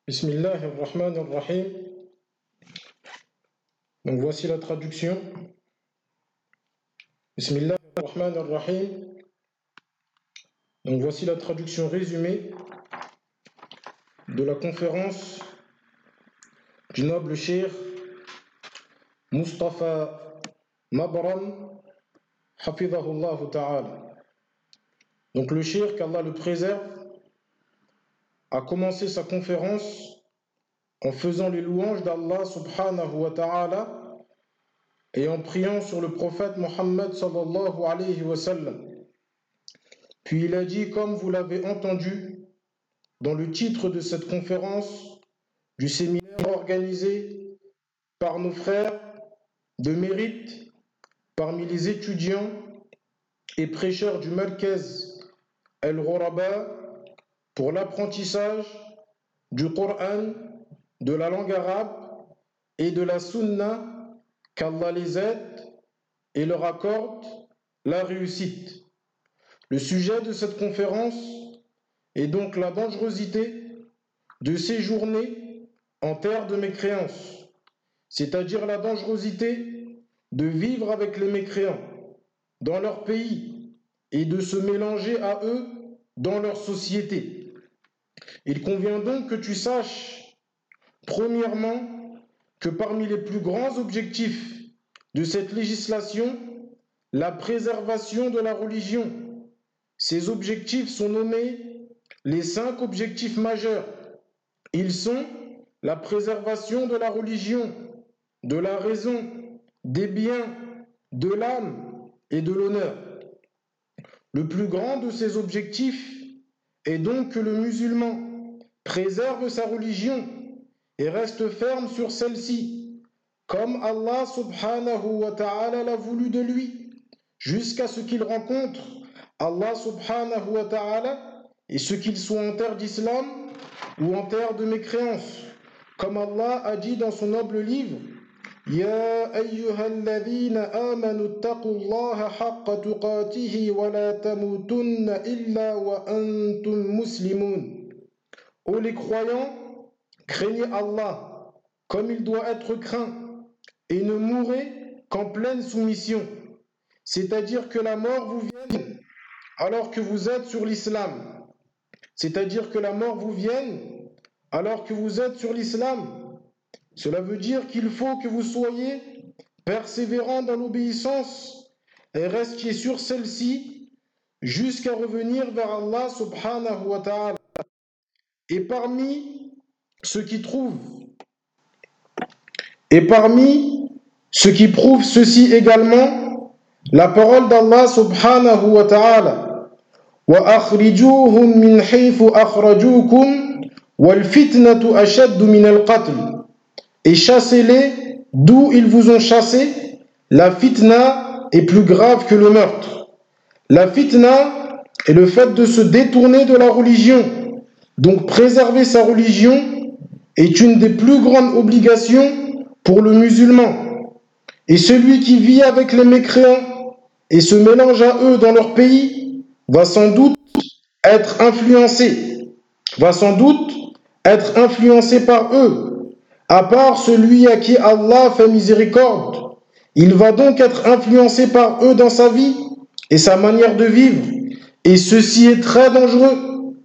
Bismillah ar-Rahman ar-Rahim. Donc voici la traduction. Bismillah ar-Rahman ar-Rahim. Donc voici la traduction résumée de la conférence du noble cheikh Mustafa Mabram Hafidahullah Ta'ala. Donc le cheikh, qu'Allah le préserve, a commencé sa conférence en faisant les louanges d'Allah subhanahu wa ta'ala et en priant sur le prophète Mohammed sallallahu alayhi wa sallam. Puis il a dit, comme vous l'avez entendu dans le titre de cette conférence du séminaire organisé par nos frères de mérite parmi les étudiants et prêcheurs du Markaz El-Ghuraba pour l'apprentissage du Coran, de la langue arabe et de la Sunna, qu'Allah les aide et leur accorde la réussite. Le sujet de cette conférence est donc la dangerosité de séjourner en terre de mécréance, c'est-à-dire la dangerosité de vivre avec les mécréants dans leur pays et de se mélanger à eux dans leur société. Il convient donc que tu saches, premièrement, que parmi les plus grands objectifs de cette législation, la préservation de la religion. Ces objectifs sont nommés les 5 objectifs majeurs. Ils sont la préservation de la religion, de la raison, des biens, de l'âme et de l'honneur. Le plus grand de ces objectifs est donc que le musulman préserve sa religion et reste ferme sur celle-ci, comme Allah subhanahu wa ta'ala l'a voulu de lui, jusqu'à ce qu'il rencontre Allah subhanahu wa ta'ala et ce qu'il soit en terre d'islam ou en terre de mécréance. Comme Allah a dit dans son noble livre, Ya ayyuhalladhina amanu taqullaha haqqa tuqatihi wa la tamutunna illa wa antum muslimun. Ô les croyants, craignez Allah comme il doit être craint et ne mourrez qu'en pleine soumission. C'est-à-dire que la mort vous vienne alors que vous êtes sur l'islam. C'est-à-dire que la mort vous vienne alors que vous êtes sur l'islam. Cela veut dire qu'il faut que vous soyez persévérants dans l'obéissance et restiez sur celle-ci jusqu'à revenir vers Allah subhanahu wa ta'ala. Et parmi ceux qui prouvent ceci également, la parole d'Allah subhanahu wa ta'ala, wa akhrijuhum min haythu akhrajukum wal fitnatu ashaddu min al-qatl, et chassez-les d'où ils vous ont chassé, la fitna est plus grave que le meurtre. La fitna est le fait de se détourner de la religion. Donc préserver sa religion est une des plus grandes obligations pour le musulman. Et celui qui vit avec les mécréants et se mélange à eux dans leur pays va sans doute être influencé par eux, à part celui à qui Allah fait miséricorde. Il va donc être influencé par eux dans sa vie et sa manière de vivre. Et ceci est très dangereux.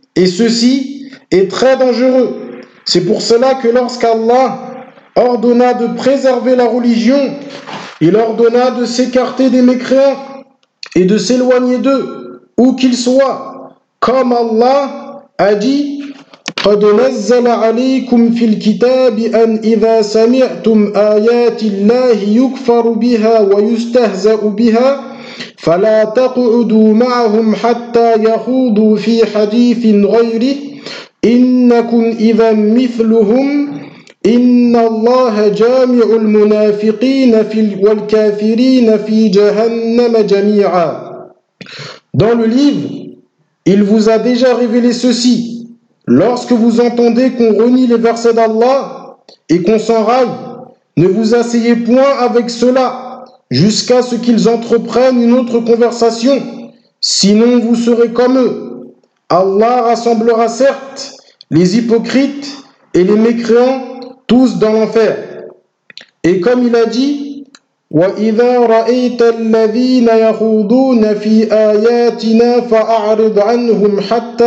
C'est pour cela que lorsqu'Allah ordonna de préserver la religion, il ordonna de s'écarter des mécréants et de s'éloigner d'eux, où qu'ils soient, comme Allah a dit قد نزل عليكم في الكتاب أن إذا سمعتم آيات الله يكفر بها ويستهزأ بها فلا تقعدوا معهم حتى يخوضوا في حديث غيره إنكم إذا مثلهم إن الله جامع المنافقين والكافرين في جهنم جميعا. Dans le livre, il vous a déjà révélé ceci. Lorsque vous entendez qu'on renie les versets d'Allah et qu'on s'enraille, ne vous asseyez point avec ceux-là jusqu'à ce qu'ils entreprennent une autre conversation, sinon vous serez comme eux. Allah rassemblera certes les hypocrites et les mécréants tous dans l'enfer. Et comme il a dit, وَإِذَا رَأَيْتَ الَّذِينَ يَخُوضُونَ فِي آيَاتِنَا فَأَعْرِضْ عَنْهُمْ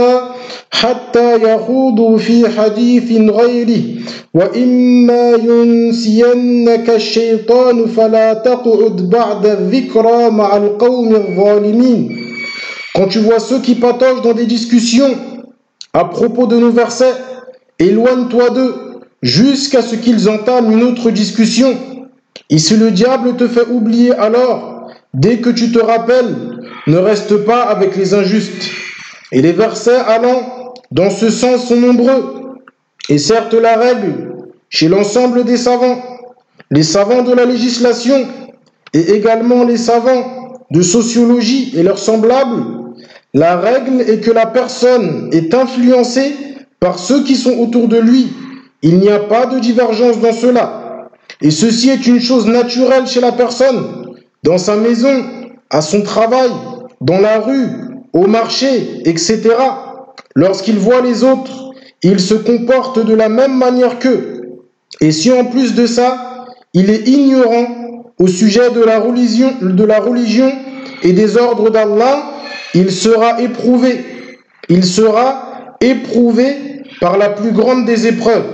حَتَّى يَخُوضُوا فِي حَدِيثٍ غَيْرِهِ وَإِمَّا يُنْسِيَنَّكَ الشَّيْطَانُ فَلَا تَقْعُدْ بَعْدَ الذِّكْرَى مَعَ الْقَوْمِ الظَّالِمِينَ. Quand tu vois ceux qui patauchent dans des discussions à propos de nos versets, éloigne-toi d'eux jusqu'à ce qu'ils entament une autre discussion. Et si le diable te fait oublier alors, dès que tu te rappelles, ne reste pas avec les injustes. Et les versets allant dans ce sens sont nombreux. Et certes la règle, chez l'ensemble des savants, les savants de la législation et également les savants de sociologie et leurs semblables, la règle est que la personne est influencée par ceux qui sont autour de lui. Il n'y a pas de divergence dans cela. Et ceci est une chose naturelle chez la personne, dans sa maison, à son travail, dans la rue, au marché, etc. Lorsqu'il voit les autres, il se comporte de la même manière qu'eux. Et si en plus de ça, il est ignorant au sujet de la religion et des ordres d'Allah, il sera éprouvé. Il sera éprouvé par la plus grande des épreuves.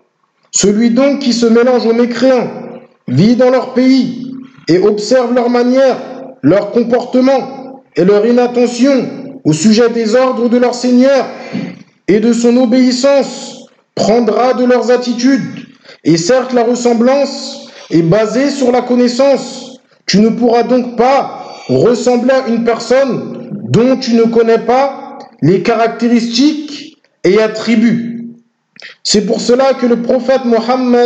Celui donc qui se mélange aux mécréants, vit dans leur pays et observe leur manière, leur comportement et leur inattention au sujet des ordres de leur Seigneur et de son obéissance, prendra de leurs attitudes. Et certes, la ressemblance est basée sur la connaissance. Tu ne pourras donc pas ressembler à une personne dont tu ne connais pas les caractéristiques et attributs. C'est pour cela que le prophète Mohammed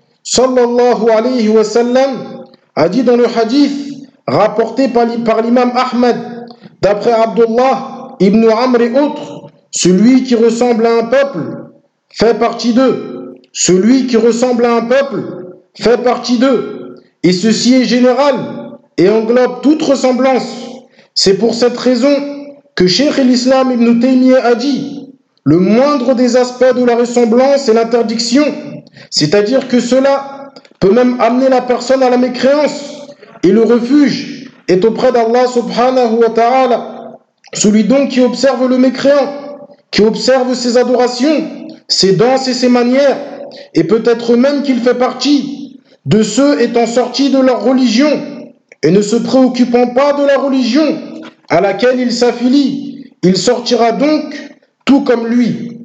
sallallahu alayhi wa sallam a dit dans le hadith rapporté par l'imam Ahmed d'après Abdullah ibn Amr et autres, celui qui ressemble à un peuple fait partie d'eux. Celui qui ressemble à un peuple fait partie d'eux. Et ceci est général et englobe toute ressemblance. C'est pour cette raison que Cheikh l'Islam ibn Taymiyyah a dit: le moindre des aspects de la ressemblance est l'interdiction, c'est-à-dire que cela peut même amener la personne à la mécréance, et le refuge est auprès d'Allah subhanahu wa ta'ala. Celui donc qui observe le mécréant, qui observe ses adorations, ses danses et ses manières, et peut-être même qu'il fait partie de ceux étant sortis de leur religion et ne se préoccupant pas de la religion à laquelle il s'affilie, il sortira donc tout comme lui.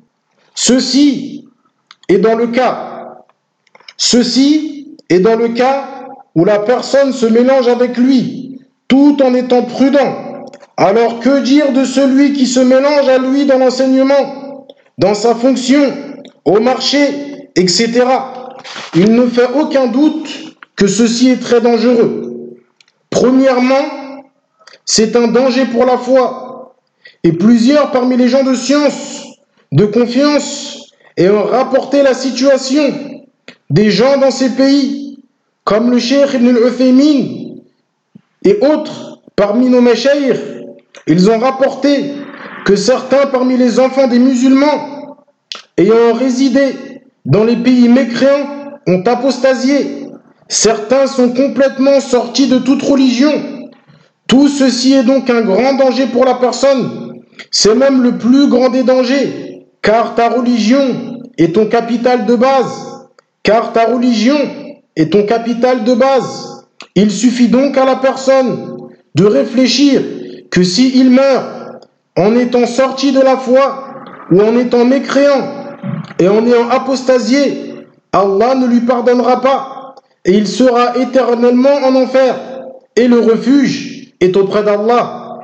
Ceci est dans le cas où la personne se mélange avec lui, tout en étant prudent. Alors que dire de celui qui se mélange à lui dans l'enseignement, dans sa fonction, au marché, etc. Il ne fait aucun doute que ceci est très dangereux. Premièrement, c'est un danger pour la foi. Et plusieurs parmi les gens de science, de confiance, ayant rapporté la situation des gens dans ces pays, comme le Cheikh Ibn al-Uthaymin et autres parmi nos méchaïrs, ils ont rapporté que certains parmi les enfants des musulmans ayant résidé dans les pays mécréants ont apostasié. Certains sont complètement sortis de toute religion. Tout ceci est donc un grand danger pour la personne. C'est même le plus grand des dangers, car ta religion est ton capital de base. Il suffit donc à la personne de réfléchir que s'il meurt en étant sorti de la foi ou en étant mécréant et en ayant apostasié, Allah ne lui pardonnera pas et il sera éternellement en enfer. Et le refuge est auprès d'Allah.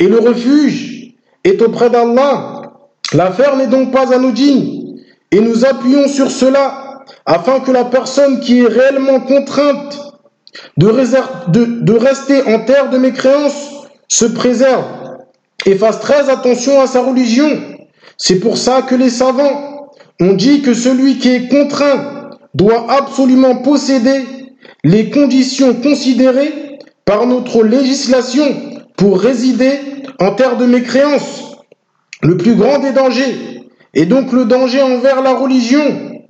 L'affaire n'est donc pas anodine et nous appuyons sur cela afin que la personne qui est réellement contrainte de rester en terre de mécréance se préserve et fasse très attention à sa religion. C'est pour ça que les savants ont dit que celui qui est contraint doit absolument posséder les conditions considérées par notre législation pour résider en terre de mécréance. Le plus grand des dangers est donc le danger envers la religion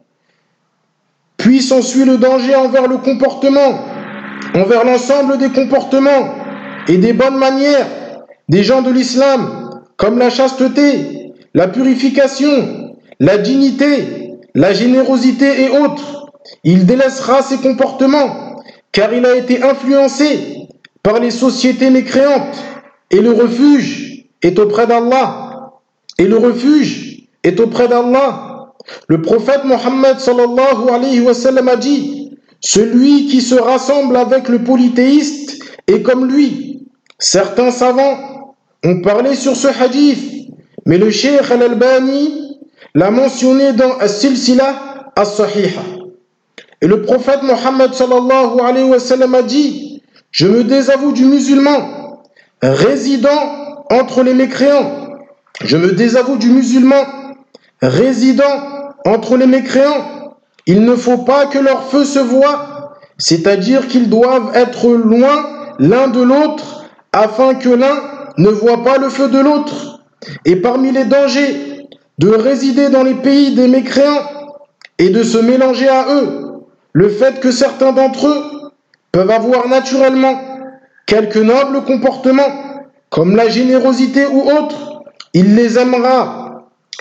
puis s'ensuit le danger envers le comportement, envers l'ensemble des comportements et des bonnes manières des gens de l'islam, comme la chasteté, la purification, la dignité, la générosité et autres. Il délaissera ces comportements, car il a été influencé par les sociétés mécréantes, et le refuge est auprès d'Allah. Et le refuge est auprès d'Allah. Le prophète Mohammed sallallahu alayhi wa sallam a dit: celui qui se rassemble avec le polythéiste est comme lui. Certains savants ont parlé sur ce hadith, mais le Cheikh Al-Albani l'a mentionné dans As-Silsila As-Sahiha. Et le prophète Mohammed sallallahu alayhi wa sallam a dit: je me désavoue du musulman résidant entre les mécréants. Je me désavoue du musulman résidant entre les mécréants. Il ne faut pas que leur feu se voie, c'est-à-dire qu'ils doivent être loin l'un de l'autre afin que l'un ne voit pas le feu de l'autre. Et parmi les dangers de résider dans les pays des mécréants et de se mélanger à eux, le fait que certains d'entre eux peuvent avoir naturellement quelques nobles comportements, comme la générosité ou autre. Il les aimera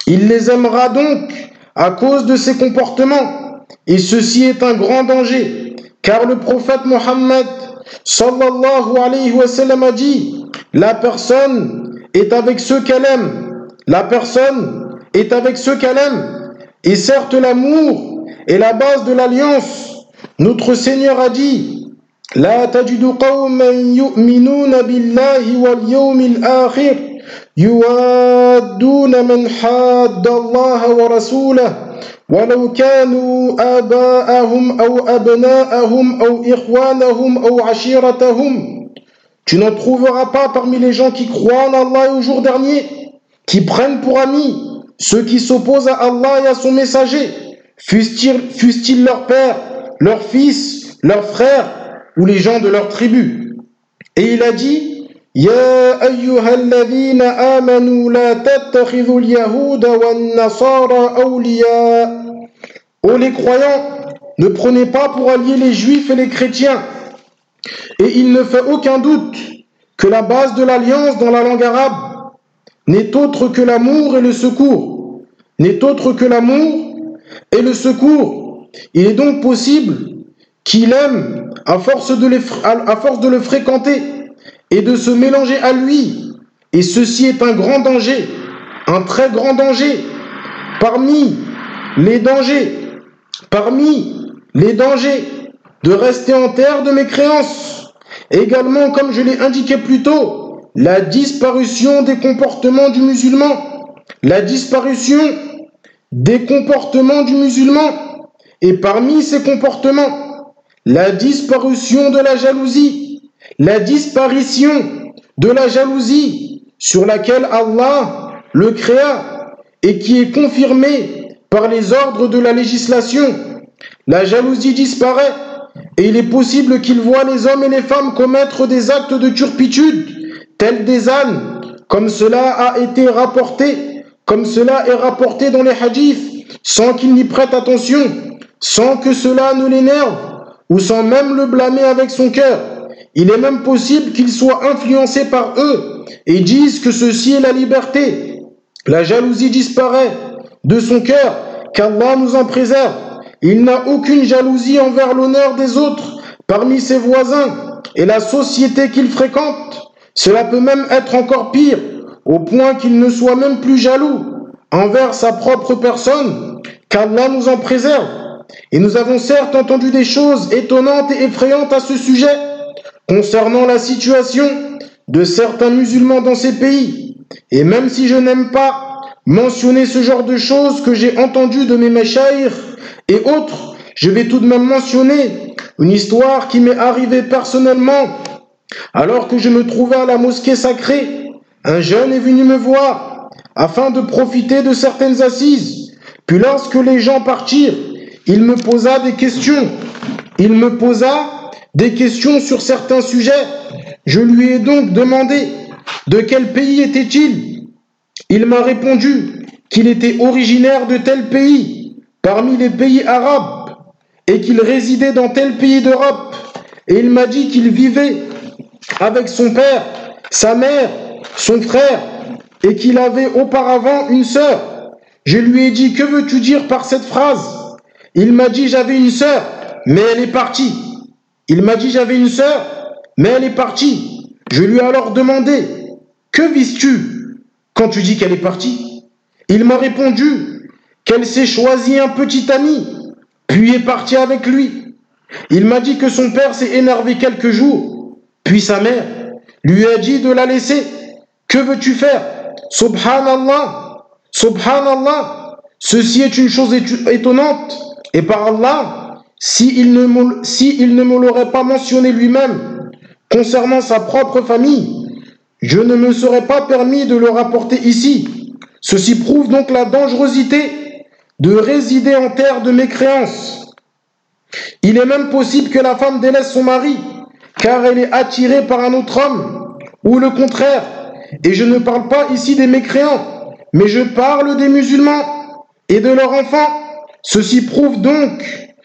donc à cause de ces comportements. Et ceci est un grand danger, car le prophète Mohammed sallallahu alayhi wa sallam a dit: la personne est avec ceux qu'elle aime. La personne est avec ceux qu'elle aime. Et certes, l'amour est la base de l'alliance. Notre Seigneur a dit: la tajidu qawman yu'minuna billahi wal yawmil akhir yuwadduna man hadda Allah wa rasulahu ولو كانوا آباءهم أو أبناءهم أو إخوانهم أو عشيرتهم. Tu n'en trouveras pas parmi les gens qui croient en Allah et au jour dernier, qui prennent pour amis ceux qui s'opposent à Allah et à son messager, fussent-ils leur père, leur fils, leurs frères ou les gens de leur tribu. Et il a dit: يا أيها الذين آمنوا لا تتخذوا اليهود والنصارى أولياء. Ô les croyants, ne prenez pas pour alliés les juifs et les chrétiens. Et il ne fait aucun doute que la base de l'alliance dans la langue arabe n'est autre que l'amour et le secours. N'est autre que l'amour et le secours. Il est donc possible qu'il aime à force de le fréquenter et de se mélanger à lui. Et ceci est un grand danger, un très grand danger. Parmi les dangers de rester en terre de mécréance. Également, comme je l'ai indiqué plus tôt, la disparition des comportements du musulman. La disparition des comportements du musulman. Et parmi ces comportements, la disparition de la jalousie. La disparition de la jalousie sur laquelle Allah le créa et qui est confirmée par les ordres de la législation. La jalousie disparaît et il est possible qu'il voit les hommes et les femmes commettre des actes de turpitude tels des ânes, comme cela est rapporté dans les hadiths, sans qu'il n'y prête attention, sans que cela ne l'énerve ou sans même le blâmer avec son cœur. Il est même possible qu'il soit influencé par eux et disent que ceci est la liberté. La jalousie disparaît de son cœur, qu'Allah nous en préserve. Il n'a aucune jalousie envers l'honneur des autres parmi ses voisins et la société qu'il fréquente. Cela peut même être encore pire, au point qu'il ne soit même plus jaloux envers sa propre personne, qu'Allah nous en préserve. Et nous avons certes entendu des choses étonnantes et effrayantes à ce sujet, concernant la situation de certains musulmans dans ces pays. Et même si je n'aime pas mentionner ce genre de choses que j'ai entendues de mes mashayikh et autres, je vais tout de même mentionner une histoire qui m'est arrivée personnellement. Alors que je me trouvais à la mosquée sacrée, un jeune est venu me voir afin de profiter de certaines assises. Puis lorsque les gens partirent, il me posa des questions. Des questions sur certains sujets. Je lui ai donc demandé de quel pays était-il. Il m'a répondu qu'il était originaire de tel pays, parmi les pays arabes. et qu'il résidait dans tel pays d'Europe. Et il m'a dit qu'il vivait avec son père, sa mère, son frère, et qu'il avait auparavant une sœur. Je lui ai dit, que veux-tu dire par cette phrase? Il m'a dit, j'avais une sœur, mais elle est partie. Il m'a dit, j'avais une sœur, mais elle est partie. Je lui ai alors demandé, que vises-tu quand tu dis qu'elle est partie? Il m'a répondu qu'elle s'est choisi un petit ami, puis est partie avec lui. Il m'a dit que son père s'est énervé quelques jours, puis sa mère lui a dit de la laisser. Que veux-tu faire? Subhanallah, Subhanallah, ceci est une chose étonnante, et par Allah, s'il ne me l'aurait pas mentionné lui-même concernant sa propre famille, je ne me serais pas permis de le rapporter ici. Ceci prouve donc la dangerosité de résider en terre de mécréance. Il est même possible que la femme délaisse son mari, car elle est attirée par un autre homme, ou le contraire. Et je ne parle pas ici des mécréants, mais je parle des musulmans et de leurs enfants. Ceci prouve donc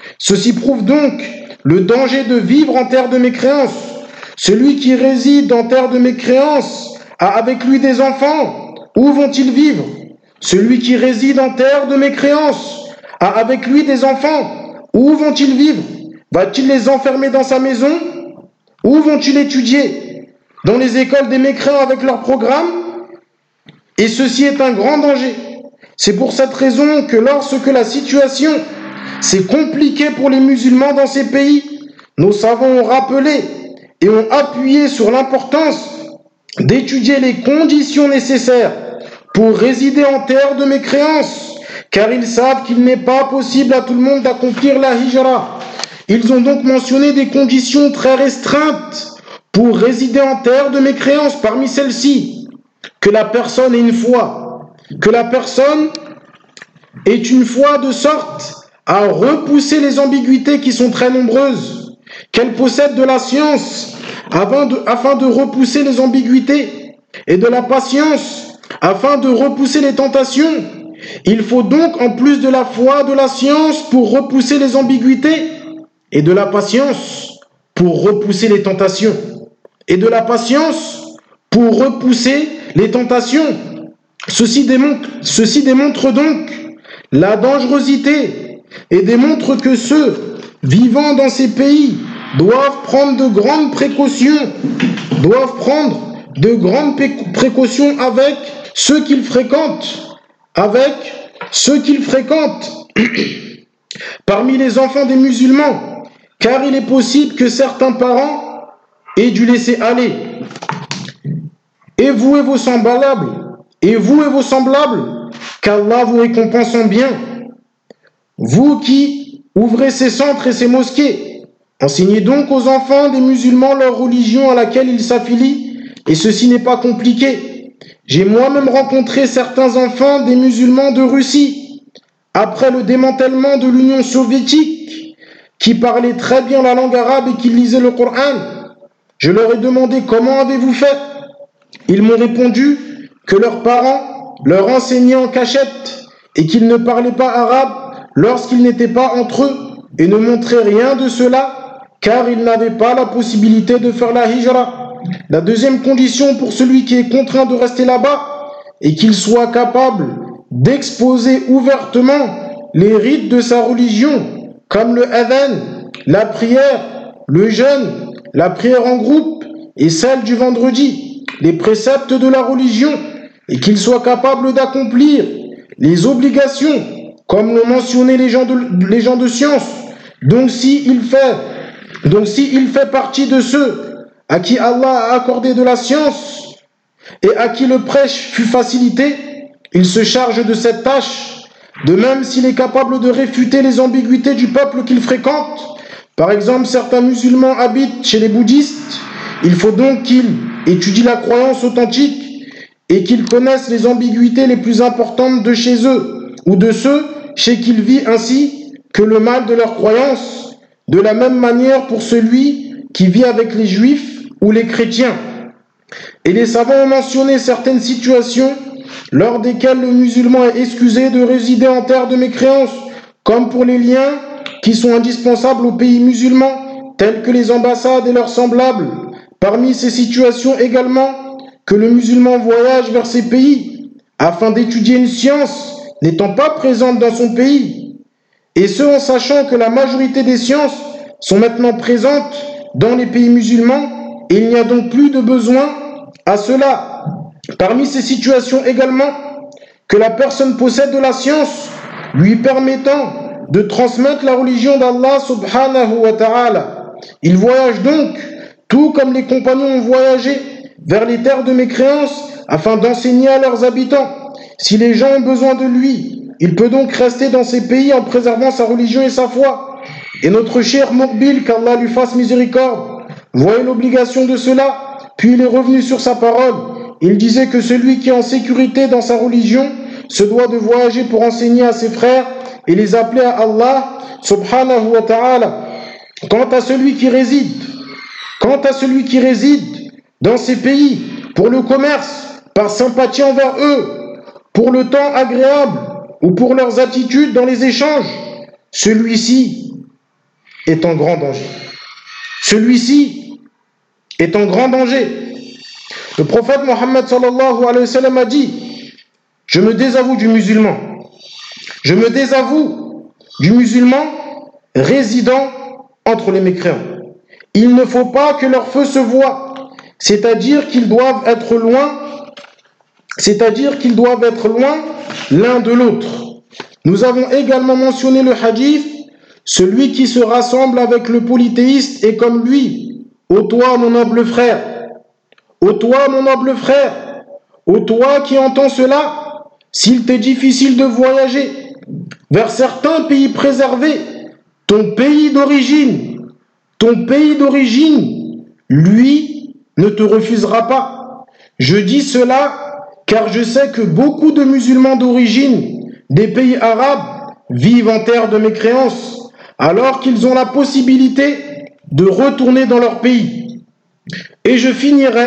le danger de vivre en terre de mécréance. Celui qui réside en terre de mécréance a avec lui des enfants. Où vont-ils vivre? Celui qui réside en terre de mécréance a avec lui des enfants. Où vont-ils vivre? Va-t-il les enfermer dans sa maison? Où vont-ils étudier? Dans les écoles des mécréants avec leur programme? Et ceci est un grand danger. C'est pour cette raison que lorsque la situation s'est compliquée pour les musulmans dans ces pays, nos savants ont rappelé et ont appuyé sur l'importance d'étudier les conditions nécessaires pour résider en terre de mécréance, car ils savent qu'il n'est pas possible à tout le monde d'accomplir la hijra. Ils ont donc mentionné des conditions très restreintes pour résider en terre de mécréance. Parmi celles-ci, que la personne ait une foi, que la personne ait une foi de sorte à repousser les ambiguïtés qui sont très nombreuses, qu'elle possède de la science afin de repousser les ambiguïtés et de la patience afin de repousser les tentations. Il faut donc, en plus de la foi, de la science pour repousser les ambiguïtés et de la patience pour repousser les tentations et de la patience pour repousser les tentations. Ceci démontre donc la dangerosité et démontre que ceux vivant dans ces pays doivent prendre de grandes précautions, avec ceux qu'ils fréquentent, parmi les enfants des musulmans, car il est possible que certains parents aient dû laisser aller. Et vous et vos semblables, qu'Allah vous récompense en bien. Vous qui ouvrez ces centres et ces mosquées, enseignez donc aux enfants des musulmans leur religion à laquelle ils s'affilient, et ceci n'est pas compliqué. J'ai moi-même rencontré certains enfants des musulmans de Russie, après le démantèlement de l'Union soviétique, qui parlaient très bien la langue arabe et qui lisaient le Coran. Je leur ai demandé comment avez-vous fait? Ils m'ont répondu que leurs parents leur enseignaient en cachette et qu'ils ne parlaient pas arabe lorsqu'ils n'étaient pas entre eux et ne montraient rien de cela car ils n'avaient pas la possibilité de faire la hijra. La deuxième condition pour celui qui est contraint de rester là-bas est qu'il soit capable d'exposer ouvertement les rites de sa religion comme le adhan, la prière, le jeûne, la prière en groupe et celle du vendredi, les préceptes de la religion, et qu'il soit capable d'accomplir les obligations, comme l'ont mentionné les gens de science. Donc s'il fait partie de ceux à qui Allah a accordé de la science et à qui le prêche fut facilité, il se charge de cette tâche. De même, s'il est capable de réfuter les ambiguïtés du peuple qu'il fréquente, par exemple, certains musulmans habitent chez les bouddhistes, il faut donc qu'ils étudient la croyance authentique et qu'ils connaissent les ambiguïtés les plus importantes de chez eux ou de ceux chez qui ils vivent, ainsi que le mal de leur croyance, de la même manière pour celui qui vit avec les juifs ou les chrétiens. Et les savants ont mentionné certaines situations lors desquelles le musulman est excusé de résider en terre de mécréance, comme pour les liens qui sont indispensables aux pays musulmans, tels que les ambassades et leurs semblables. Parmi ces situations également, que le musulman voyage vers ces pays afin d'étudier une science n'étant pas présente dans son pays, et ce en sachant que la majorité des sciences sont maintenant présentes dans les pays musulmans, et il n'y a donc plus de besoin à cela. Parmi ces situations également, que la personne possède de la science lui permettant de transmettre la religion d'Allah subhanahu wa ta'ala. Il voyage donc, tout comme les compagnons ont voyagé, vers les terres de mécréance afin d'enseigner à leurs habitants. Si les gens ont besoin de lui, il peut donc rester dans ces pays en préservant sa religion et sa foi. Et notre cher Mourbil, qu'Allah lui fasse miséricorde, voyait l'obligation de cela, puis il est revenu sur sa parole. Il disait que celui qui est en sécurité dans sa religion se doit de voyager pour enseigner à ses frères et les appeler à Allah subhanahu wa ta'ala. Quant à celui qui réside dans ces pays pour le commerce, par sympathie envers eux, pour le temps agréable ou pour leurs attitudes dans les échanges, celui-ci est en grand danger. Celui-ci est en grand danger. Le prophète Mohammed sallallahu alayhi wa sallam a dit: je me désavoue du musulman. Je me désavoue du musulman résidant entre les mécréants. Il ne faut pas que leur feu se voie, c'est-à-dire qu'ils doivent être loin l'un de l'autre. Nous avons également mentionné le hadith: celui qui se rassemble avec le polythéiste est comme lui. Ô toi, mon noble frère, ô toi, mon noble frère, ô toi qui entends cela, s'il t'est difficile de voyager vers certains pays préservés, ton pays d'origine, lui, ne te refusera pas. Je dis cela car je sais que beaucoup de musulmans d'origine des pays arabes vivent en terre de mécréance, alors qu'ils ont la possibilité de retourner dans leur pays. Et je finirai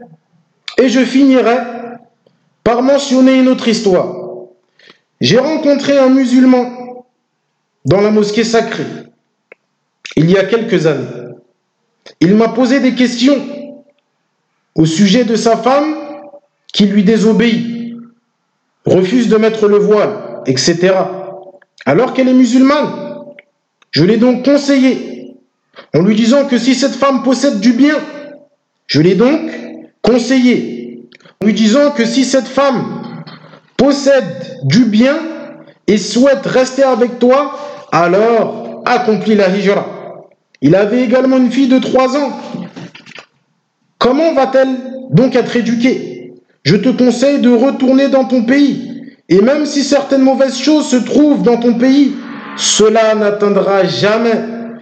par mentionner une autre histoire. J'ai rencontré un musulman dans la mosquée sacrée il y a quelques années. Il m'a posé des questions au sujet de sa femme qui lui désobéit, refuse de mettre le voile, etc. Alors qu'elle est musulmane. Je l'ai donc conseillé en lui disant que si cette femme possède du bien, je l'ai donc conseillé en lui disant que si cette femme possède du bien et souhaite rester avec toi, alors accomplis la hijra. Il avait également une fille de 3 ans. Comment va-t-elle donc être éduquée? Je te conseille de retourner dans ton pays. Et même si certaines mauvaises choses se trouvent dans ton pays, cela n'atteindra jamais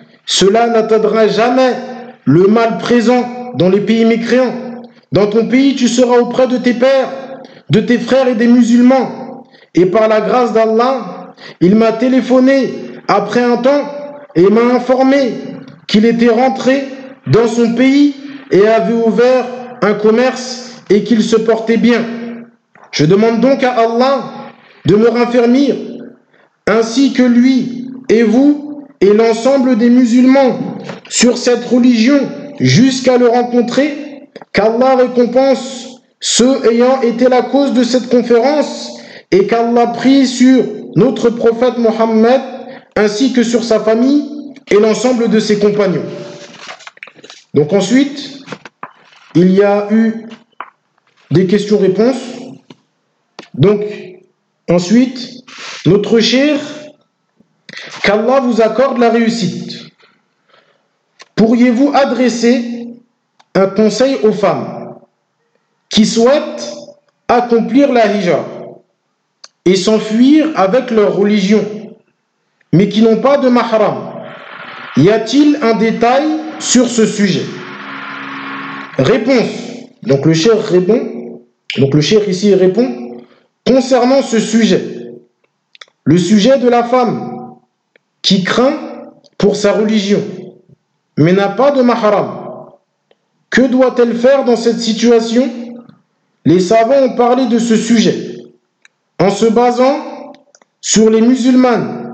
le mal présent dans les pays mécréants. Dans ton pays, tu seras auprès de tes pères, de tes frères et des musulmans. Et par la grâce d'Allah, il m'a téléphoné après un temps et m'a informé qu'il était rentré dans son pays et avait ouvert un commerce et qu'il se portait bien. Je demande donc à Allah de me raffermir, ainsi que lui et vous et l'ensemble des musulmans sur cette religion jusqu'à le rencontrer, qu'Allah récompense ceux ayant été la cause de cette conférence et qu'Allah prie sur notre prophète Mohammed ainsi que sur sa famille et l'ensemble de ses compagnons. Donc ensuite, il y a eu des questions-réponses. Donc ensuite, notre cher, qu'Allah vous accorde la réussite. Pourriez-vous adresser un conseil aux femmes qui souhaitent accomplir la hijra et s'enfuir avec leur religion, mais qui n'ont pas de mahram? Y a-t-il un détail sur ce sujet? Réponse. Donc le cheikh ici répond concernant ce sujet. Le sujet de la femme qui craint pour sa religion, mais n'a pas de mahram. Que doit-elle faire dans cette situation? Les savants ont parlé de ce sujet en se basant sur les musulmanes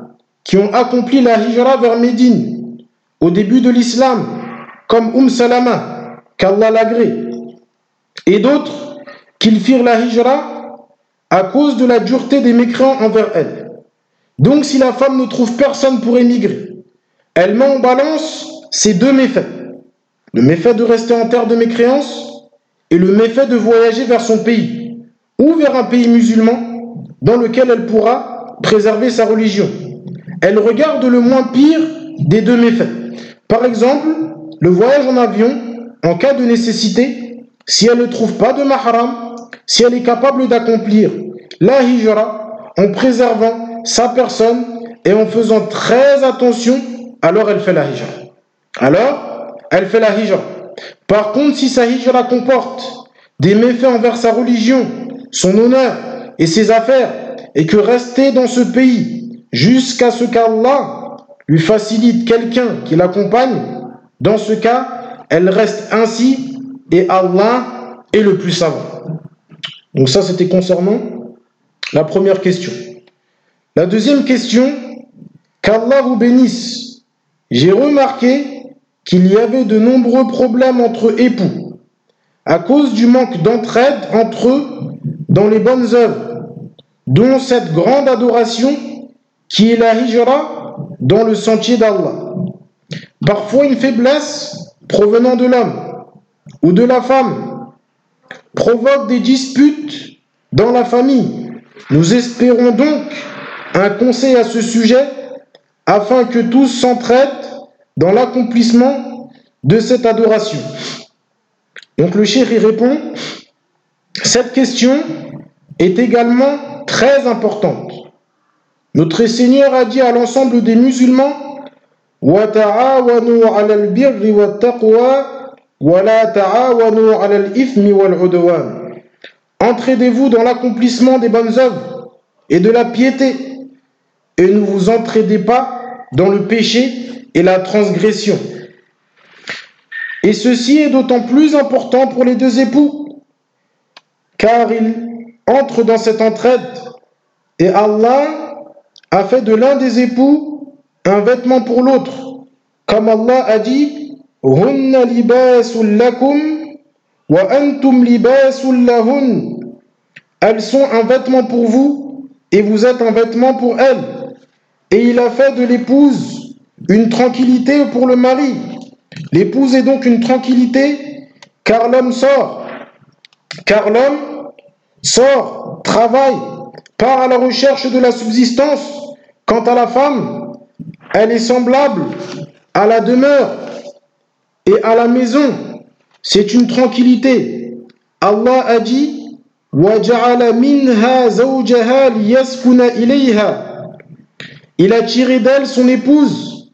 qui ont accompli la hijra vers Médine au début de l'islam, comme Salama, qu'Allah l'agrée, et d'autres qu'ils firent la hijra à cause de la dureté des mécréants envers elle. Donc si la femme ne trouve personne pour émigrer, elle met en balance ces deux méfaits. Le méfait de rester en terre de mécréance et le méfait de voyager vers son pays ou vers un pays musulman dans lequel elle pourra préserver sa religion. Elle regarde le moins pire des deux méfaits. Par exemple, le voyage en avion en cas de nécessité, si elle ne trouve pas de mahram, si elle est capable d'accomplir la hijra en préservant sa personne et en faisant très attention, alors elle fait la hijra. Par contre, si sa hijra comporte des méfaits envers sa religion, son honneur et ses affaires, et que rester dans ce pays jusqu'à ce qu'Allah lui facilite quelqu'un qui l'accompagne, dans ce cas, elle reste ainsi et Allah est le plus savant. Donc ça, c'était concernant la première question. La deuxième question, qu'Allah vous bénisse. J'ai remarqué qu'il y avait de nombreux problèmes entre époux à cause du manque d'entraide entre eux dans les bonnes œuvres, dont cette grande adoration qui est la hijra dans le sentier d'Allah. Parfois une faiblesse provenant de l'homme ou de la femme provoque des disputes dans la famille. Nous espérons donc un conseil à ce sujet afin que tous s'entraident dans l'accomplissement de cette adoration. Donc le cheikh y répond, cette question est également très importante. Notre Seigneur a dit à l'ensemble des musulmans, وَتَعَاوَنُوا عَلَى الْبِرِّ وَالتَّقْوَى وَلَا تَعَاوَنُوا عَلَى الْإِثْمِ وَالْعُدْوَانِ. Entraidez-vous dans l'accomplissement des bonnes œuvres et de la piété, et ne vous entraidez pas dans le péché et la transgression. Et ceci est d'autant plus important pour les deux époux, car ils entrent dans cette entraide, et Allah a fait de l'un des époux un vêtement pour l'autre, comme Allah a dit Hunna libasul lakum wa antum libasul lahun. Elles sont un vêtement pour vous et vous êtes un vêtement pour elles. Et il a fait de l'épouse une tranquillité pour le mari. L'épouse est donc une tranquillité car l'homme sort, travaille, part à la recherche de la subsistance. Quant à la femme, elle est semblable à la demeure et à la maison. C'est une tranquillité. Allah a dit وَجَعَلَ مِنْهَا زَوْجَهَا لِيَسْكُنَ إِلَيْهَا. Il a tiré d'elle son épouse.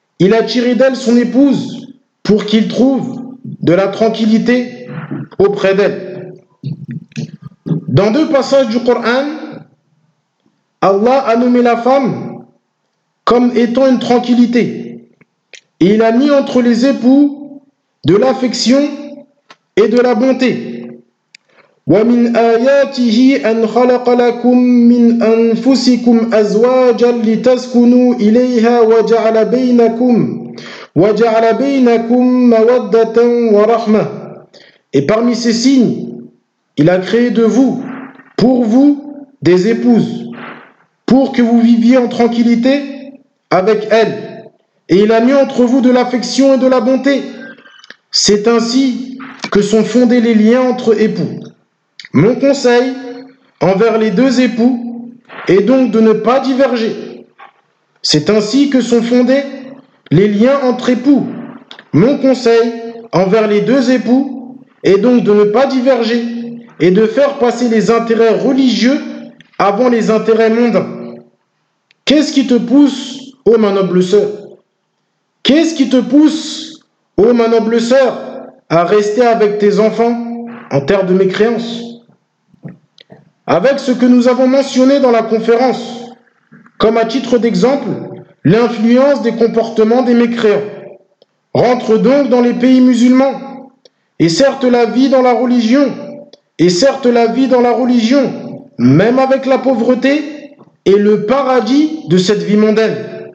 Pour qu'il trouve de la tranquillité auprès d'elle. Dans deux passages du Coran, Allah a nommé la femme comme étant une tranquillité. Et il a mis entre les époux de l'affection et de la bonté. وَمِنْ آيَاتِهِ أَنْ خَلَقَ لَكُم مِّنْ أَنفُسِكُمْ أَزْوَاجًا لِتَسْكُنُوا إِلَيْهَا وَجَعَلَ بَيْنَكُم مَّوَدَّةً وَرَحْمَةً. Et parmi ces signes, il a créé de vous, pour vous, des épouses, pour que vous viviez en tranquillité avec elles. Et il a mis entre vous de l'affection et de la bonté. C'est ainsi que sont fondés les liens entre époux. Mon conseil envers les deux époux est donc de ne pas diverger. C'est ainsi que sont fondés les liens entre époux. Mon conseil envers les deux époux est donc de ne pas diverger et de faire passer les intérêts religieux avant les intérêts mondains. Qu'est-ce qui te pousse, ô ma noble sœur? Qu'est-ce qui te pousse, ô ma noble sœur, à rester avec tes enfants en terre de mécréance? Avec ce que nous avons mentionné dans la conférence, comme à titre d'exemple, l'influence des comportements des mécréants rentre donc dans les pays musulmans. Et certes la vie dans la religion, même avec la pauvreté, est le paradis de cette vie mondaine.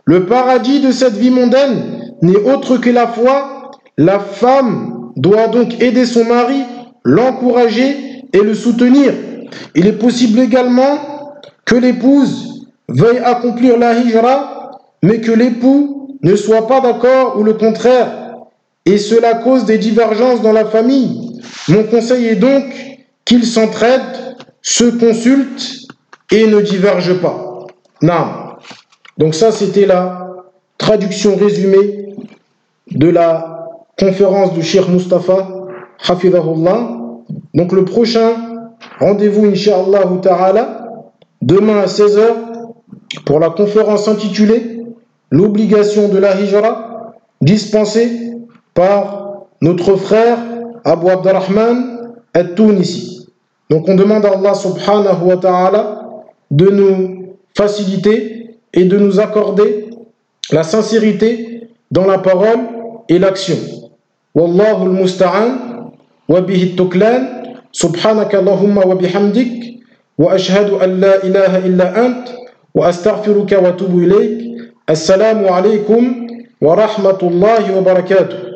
Le paradis de cette vie mondaine n'est autre que la foi. La femme doit donc aider son mari, l'encourager et le soutenir. Il est possible également que l'épouse veuille accomplir la hijra, mais que l'époux ne soit pas d'accord ou le contraire, et cela cause des divergences dans la famille. Mon conseil est donc qu'ils s'entraident, se consultent et ne divergent pas. Naam. Donc ça, c'était la traduction résumée de la conférence du Cheikh Mustafa, Hafidahullah. Donc le prochain rendez-vous, Inch'Allah Ta'ala, demain à 16h, pour la conférence intitulée « L'obligation de la hijra » dispensée par notre frère Abu Abdurrahman al-Tunisi. Donc on demande à Allah subhanahu wa ta'ala de nous faciliter et de nous accorder la sincérité dans la parole et l'action. Wallahu al-musta'an wa bihi at-tuklan subhanaka Allahumma wa bihamdik wa ashhadu an la ilaha illa ant wa astaghfiruka wa atubu ilayk. Assalamu alaykum wa rahmatullahi wa barakatuh.